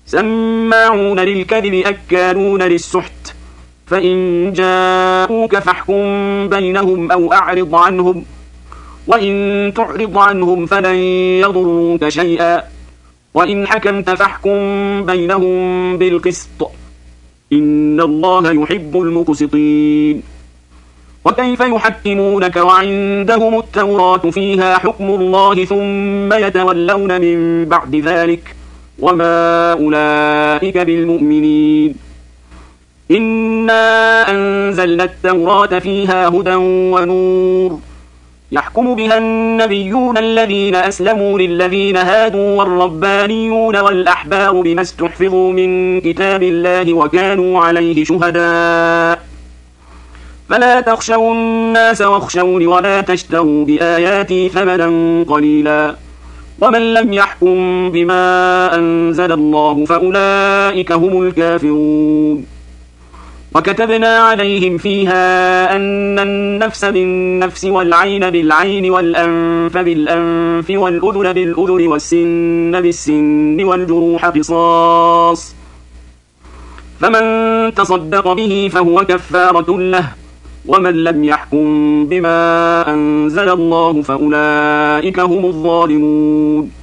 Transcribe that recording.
سماعون للكذب أكالون للسحت فإن جاءوك فاحكم بينهم أو أعرض عنهم وإن تعرض عنهم فلن يضروك شيئا وإن حكمت فاحكم بينهم بالقسط إن الله يحب المقسطين وكيف يحكمونك وعندهم التوراة فيها حكم الله ثم يتولون من بعد ذلك وما أولئك بالمؤمنين إنا أنزلنا التوراة فيها هدى ونور يحكم بها النبيون الذين أسلموا للذين هادوا والربانيون والأحبار بما استحفظوا من كتاب الله وكانوا عليه شهداء فلا تخشوا الناس واخشوني ولا تشتروا بآياتي ثمنا قليلا ومن لم يحكم بما أنزل الله فأولئك هم الكافرون وكتبنا عليهم فيها أن النفس بالنفس والعين بالعين والأنف بالأنف والأذن بالأذن والسن بالسن والجروح قصاص فمن تصدق به فهو كفارة له ومن لم يحكم بما أنزل الله فأولئك هم الظالمون